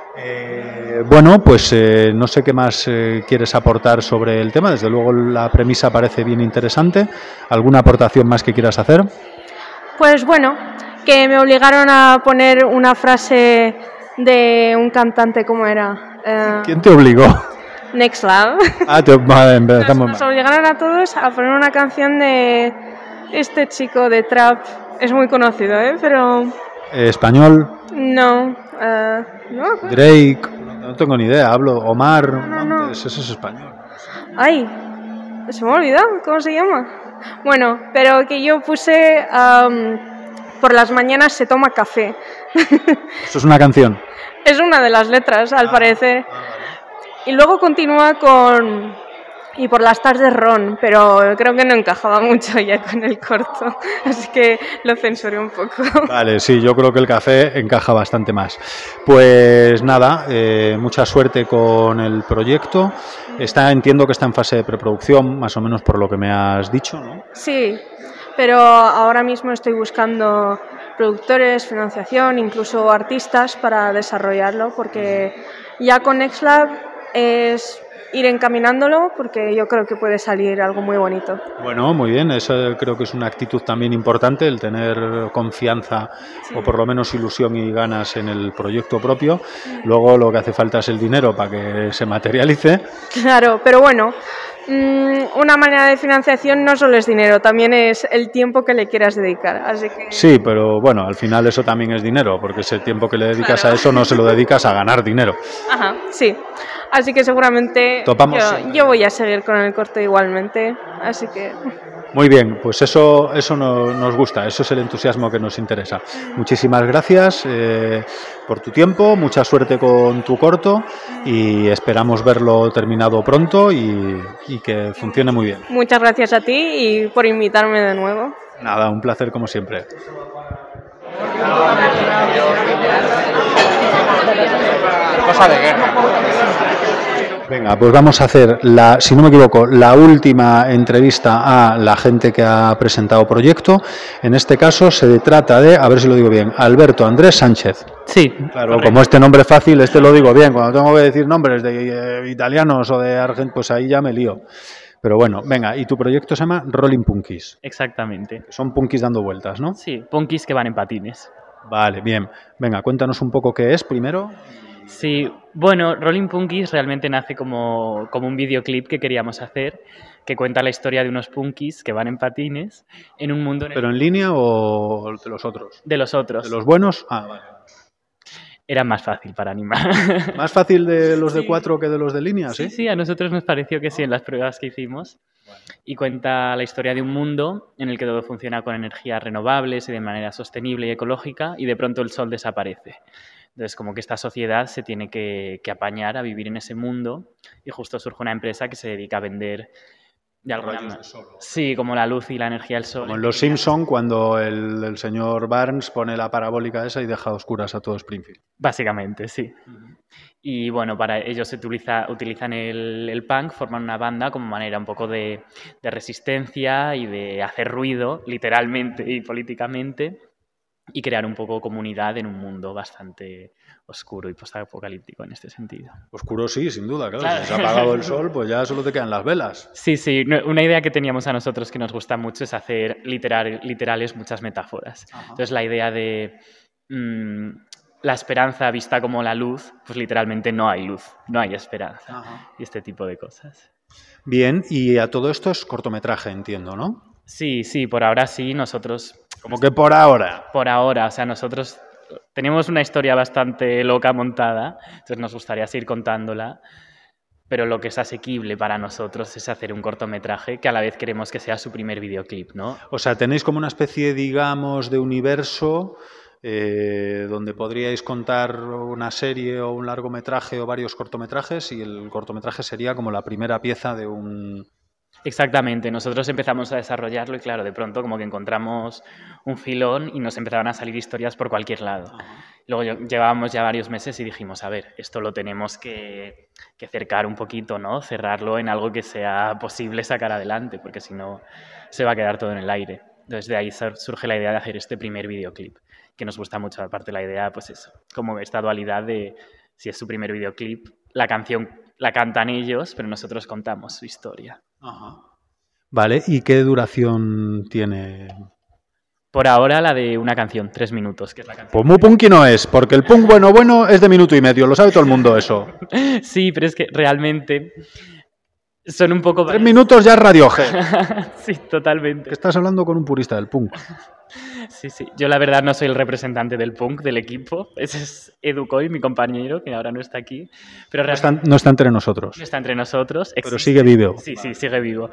Bueno, pues no sé qué más quieres aportar sobre el tema. Desde luego la premisa parece bien interesante. ¿Alguna aportación más que quieras hacer? Pues bueno, que me obligaron a poner una frase de un cantante, ¿cómo era? ¿Quién te obligó? Next Lab. Empezamos Nos obligaron a todos a poner una canción de este chico de trap. Es muy conocido, pero... ¿Español? No. No. Drake, no tengo ni idea, hablo. Omar, no. Ese es español. Ay, se me ha olvidado, ¿cómo se llama? Bueno, pero que yo puse por las mañanas se toma café. ¿Esto es una canción? Es una de las letras, al parecer. Y luego continúa con... Y por las tardes ron, pero creo que no encajaba mucho ya con el corto, así que lo censuré un poco. Vale, sí, yo creo que el café encaja bastante más. Pues nada, mucha suerte con el proyecto. Entiendo que está en fase de preproducción, más o menos por lo que me has dicho, ¿no? Sí, pero ahora mismo estoy buscando productores, financiación, incluso artistas para desarrollarlo, porque ya con NextLab es... ir encaminándolo, porque yo creo que puede salir algo muy bonito. Bueno, muy bien, eso creo que es una actitud también importante, el tener confianza o por lo menos ilusión y ganas en el proyecto propio. Luego lo que hace falta es el dinero para que se materialice. Claro, pero bueno, una manera de financiación no solo es dinero, también es el tiempo que le quieras dedicar. Así que... Sí, pero bueno, al final eso también es dinero, porque ese tiempo que le dedicas a eso no se lo dedicas a ganar dinero. Ajá, sí. Así que seguramente yo voy a seguir con el corto igualmente. Así que... Muy bien, pues eso nos gusta, eso es el entusiasmo que nos interesa. Muchísimas gracias por tu tiempo, mucha suerte con tu corto y esperamos verlo terminado pronto y que funcione muy bien. Muchas gracias a ti y por invitarme de nuevo. Nada, un placer como siempre. Cosa de guerra. Venga, pues vamos a hacer, si no me equivoco, la última entrevista a la gente que ha presentado proyecto. En este caso se trata de, a ver si lo digo bien, Alberto Andrés Sánchez. Sí. Claro, como este nombre es fácil, este lo digo bien. Cuando tengo que decir nombres de italianos o de argentinos, pues ahí ya me lío. Pero bueno, venga, y tu proyecto se llama Rolling Punkies. Exactamente. Son punkis dando vueltas, ¿no? Sí, punkis que van en patines. Vale, bien. Venga, cuéntanos un poco qué es primero. Sí, bueno, Rolling Punkies realmente nace como un videoclip que queríamos hacer, que cuenta la historia de unos punkis que van en patines en un mundo... ¿Pero en línea o de los otros? De los otros. ¿De los buenos? Ah, vale. Era más fácil para animar. ¿Más fácil de los de 4 que de los de línea? Sí, sí, a nosotros nos pareció que sí en las pruebas que hicimos. Y cuenta la historia de un mundo en el que todo funciona con energías renovables y de manera sostenible y ecológica y de pronto el sol desaparece. Entonces, como que esta sociedad se tiene que apañar a vivir en ese mundo y justo surge una empresa que se dedica a vender de alguna manera. Sí, como la luz y la energía del sol. Como en Los Simpson, cuando el señor Barnes pone la parabólica esa y deja a oscuras a todo Springfield. Básicamente, sí. Y bueno, para ellos se utilizan el punk, forman una banda como manera un poco de resistencia y de hacer ruido, literalmente y políticamente, y crear un poco comunidad en un mundo bastante oscuro y postapocalíptico en este sentido. Oscuro sí, sin duda, claro. Si se ha apagado el sol, pues ya solo te quedan las velas. Sí, sí. Una idea que teníamos a nosotros que nos gusta mucho es hacer literales muchas metáforas. Ajá. Entonces la idea de la esperanza vista como la luz, pues literalmente no hay luz, no hay esperanza. Ajá. Y este tipo de cosas. Bien, y a todo esto es cortometraje, entiendo, ¿no? Sí, sí, por ahora sí, nosotros... ¿Cómo que por ahora? Por ahora, o sea, nosotros tenemos una historia bastante loca montada, entonces nos gustaría seguir contándola, pero lo que es asequible para nosotros es hacer un cortometraje que a la vez queremos que sea su primer videoclip, ¿no? O sea, tenéis como una especie, digamos, de universo donde podríais contar una serie o un largometraje o varios cortometrajes y el cortometraje sería como la primera pieza de un... Exactamente, nosotros empezamos a desarrollarlo y claro, de pronto como que encontramos un filón y nos empezaban a salir historias por cualquier lado. Luego llevábamos ya varios meses y dijimos, a ver, esto lo tenemos que cercar un poquito, ¿no? Cerrarlo en algo que sea posible sacar adelante, porque si no se va a quedar todo en el aire. Entonces de ahí surge la idea de hacer este primer videoclip, que nos gusta mucho, aparte la idea, pues eso, como esta dualidad de si es su primer videoclip, la canción la cantan ellos, pero nosotros contamos su historia. Ajá. Vale, ¿y qué duración tiene? Por ahora la de una canción, 3 minutos. Que es la canción. Pues muy punky no es, porque el punk bueno es de minuto y medio, lo sabe todo el mundo eso. Sí, pero es que realmente son un poco... 3 minutos ya es Radiohead. Sí, totalmente. Que estás hablando con un purista del punk. Sí, sí. Yo la verdad no soy el representante del punk, del equipo. Ese es Edu Coy, mi compañero, que ahora no está aquí. Pero no está entre nosotros. No está entre nosotros. Existe. Pero sigue vivo. Sí, sí, sigue vivo.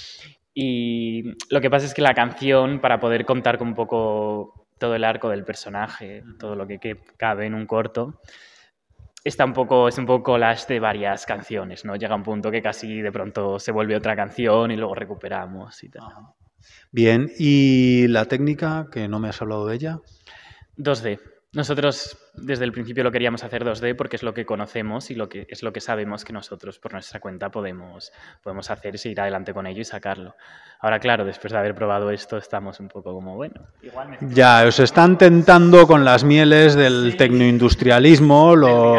Y lo que pasa es que la canción, para poder contar con un poco todo el arco del personaje, todo lo que cabe en un corto, es un poco collage de varias canciones, ¿no? Llega un punto que casi de pronto se vuelve otra canción y luego recuperamos y tal. Bien, ¿y la técnica, que no me has hablado de ella? 2D. Nosotros desde el principio lo queríamos hacer 2D porque es lo que conocemos y es lo que sabemos que nosotros por nuestra cuenta podemos hacer y seguir adelante con ello y sacarlo. Ahora, claro, después de haber probado esto estamos un poco como, bueno... Igual ya, os están tentando con las mieles del tecnoindustrialismo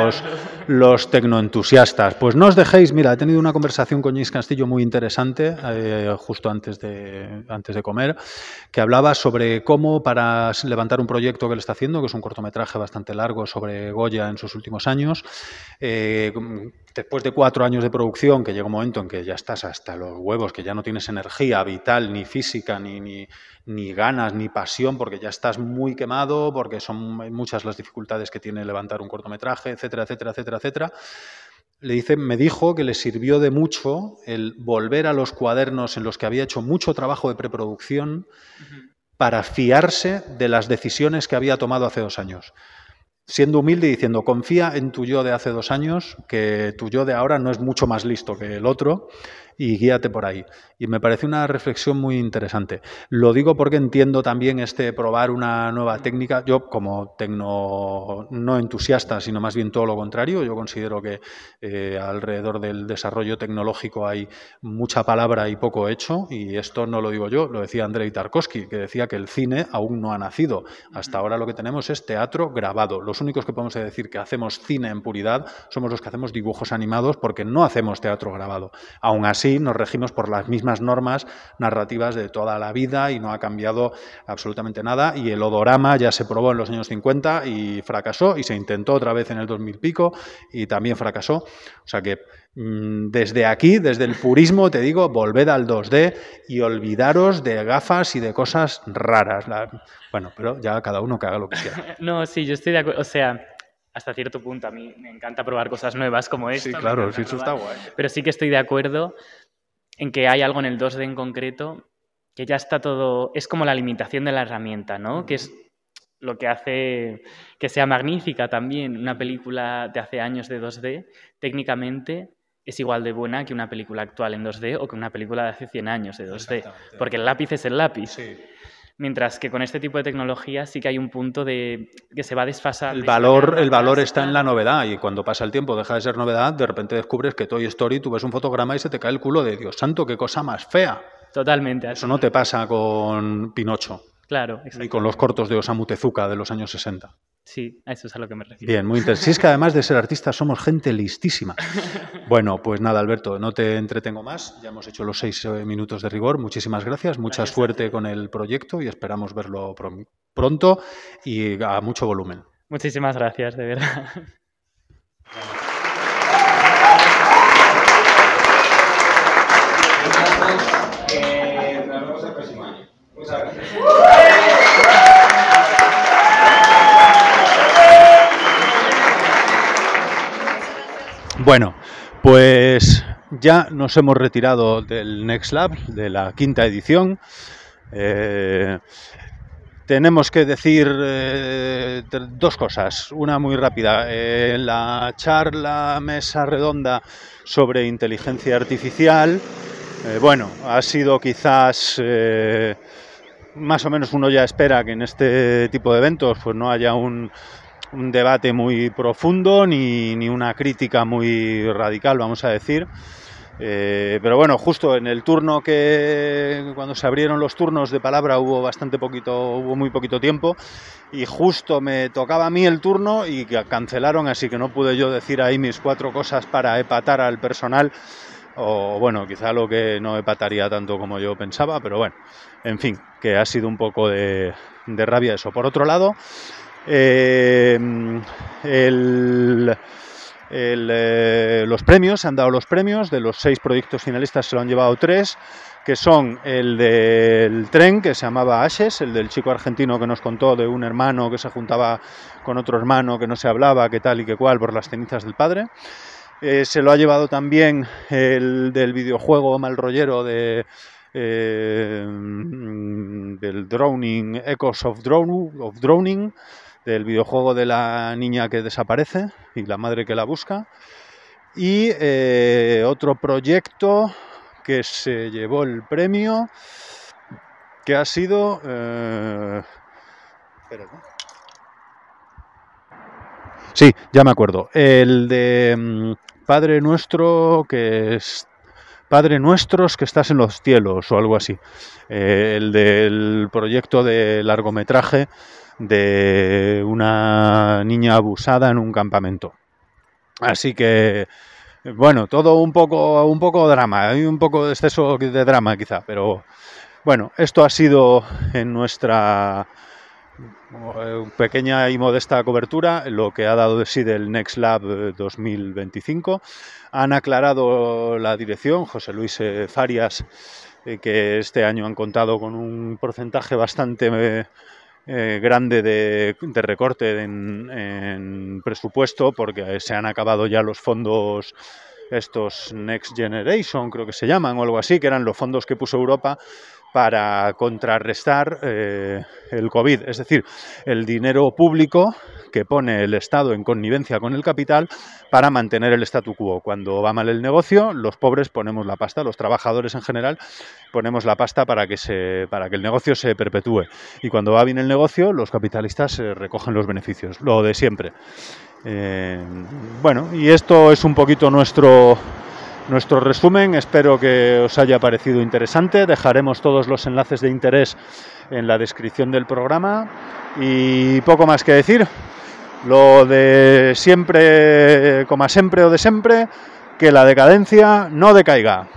los tecnoentusiastas. Pues no os dejéis, mira, he tenido una conversación con Luis Castillo muy interesante justo antes de comer, que hablaba sobre cómo para levantar un proyecto que él está haciendo, que es un cortometraje bastante largo sobre Goya en sus últimos años, después de 4 años de producción, que llega un momento en que ya estás hasta los huevos, que ya no tienes energía vital, ni física, ni ganas, ni pasión, porque ya estás muy quemado, porque son muchas las dificultades que tiene levantar un cortometraje, etcétera, etcétera, etcétera, etcétera. Me dijo que le sirvió de mucho el volver a los cuadernos en los que había hecho mucho trabajo de preproducción para fiarse de las decisiones que había tomado hace 2 años. Siendo humilde y diciendo, confía en tu yo de hace 2 años, que tu yo de ahora no es mucho más listo que el otro, y guíate por ahí. Y me parece una reflexión muy interesante. Lo digo porque entiendo también probar una nueva técnica. Yo, como no entusiasta, sino más bien todo lo contrario, yo considero que alrededor del desarrollo tecnológico hay mucha palabra y poco hecho, y esto no lo digo yo, lo decía Andrei Tarkovsky, que decía que el cine aún no ha nacido. Hasta ahora lo que tenemos es teatro grabado. Los únicos que podemos decir que hacemos cine en puridad somos los que hacemos dibujos animados, porque no hacemos teatro grabado. Aún así, nos regimos por las mismas normas narrativas de toda la vida y no ha cambiado absolutamente nada, y el odorama ya se probó en los años 50 y fracasó, y se intentó otra vez en el 2000 pico y también fracasó. O sea que desde aquí, desde el purismo, te digo, volved al 2D y olvidaros de gafas y de cosas raras. Bueno, pero ya cada uno que haga lo que quiera. No, sí, yo estoy de acuerdo, o sea, hasta cierto punto a mí me encanta probar cosas nuevas como esta. Sí, claro, sí, eso está guay. Pero sí que estoy de acuerdo en que hay algo en el 2D en concreto que ya está todo... Es como la limitación de la herramienta, ¿no? Que es lo que hace que sea magnífica también. Una película de hace años de 2D, técnicamente, es igual de buena que una película actual en 2D o que una película de hace 100 años de 2D. Porque el lápiz es el lápiz. Sí. Mientras que con este tipo de tecnología sí que hay un punto de que se va a desfasar. El valor está en la novedad, y cuando pasa el tiempo deja de ser novedad, de repente descubres que Toy Story, tú ves un fotograma y se te cae el culo de Dios santo, qué cosa más fea. Totalmente. Eso no te pasa con Pinocho. Claro, ni con los cortos de Osamu Tezuka de los años 60. Sí, a eso es a lo que me refiero. Bien, muy interesante. Si es que además de ser artistas somos gente listísima. Bueno, pues nada, Alberto, no te entretengo más. Ya hemos hecho los 6 minutos de rigor. Muchísimas gracias. Mucha suerte con el proyecto y esperamos verlo pronto y a mucho volumen. Muchísimas gracias, de verdad. Nos vemos el próximo año. Muchas gracias. Bueno, pues ya nos hemos retirado del Next Lab, de la 5ª edición. Tenemos que decir 2 cosas. Una muy rápida. La charla mesa redonda sobre inteligencia artificial, bueno, ha sido quizás... más o menos uno ya espera que en este tipo de eventos pues no haya un debate muy profundo ni una crítica muy radical, vamos a decir. Pero bueno, justo en el turno cuando se abrieron los turnos de palabra hubo muy poquito tiempo, y justo me tocaba a mí el turno y cancelaron, así que no pude yo decir ahí mis 4 cosas para epatar al personal. O bueno, quizá lo que no empataría tanto como yo pensaba, pero bueno, en fin, que ha sido un poco de rabia eso. Por otro lado, los premios, se han dado los premios, de los 6 proyectos finalistas se lo han llevado 3, que son el del tren, que se llamaba Ashes, el del chico argentino que nos contó de un hermano que se juntaba con otro hermano que no se hablaba, que tal y que cual, por las cenizas del padre. Se lo ha llevado también el del videojuego mal rollero del Drowning, Echoes of Drowning, del videojuego de la niña que desaparece y la madre que la busca. Y otro proyecto que se llevó el premio, que ha sido... Sí, ya me acuerdo. El de Padre Nuestros que estás en los cielos o algo así. El del proyecto de largometraje de una niña abusada en un campamento. Así que, bueno, todo un poco drama, hay un poco de exceso de drama quizá, pero bueno, esto ha sido en nuestra pequeña y modesta cobertura, lo que ha dado de sí del Next Lab 2025. Han aclarado la dirección, José Luis Farias, que este año han contado con un porcentaje bastante grande de recorte en presupuesto, porque se han acabado ya los fondos estos Next Generation, creo que se llaman, o algo así, que eran los fondos que puso Europa para contrarrestar el COVID, es decir, el dinero público que pone el Estado en connivencia con el capital para mantener el statu quo. Cuando va mal el negocio, los pobres ponemos la pasta, los trabajadores en general ponemos la pasta para que el negocio se perpetúe. Y cuando va bien el negocio, los capitalistas recogen los beneficios, lo de siempre. Bueno, y esto es un poquito nuestro resumen. Espero que os haya parecido interesante. Dejaremos todos los enlaces de interés en la descripción del programa y poco más que decir. Lo de siempre, como siempre o de siempre, que la decadencia no decaiga.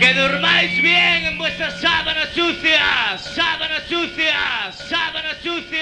durmáis bien en vuestras sábanas sucias, sábanas sucias, sábanas sucias.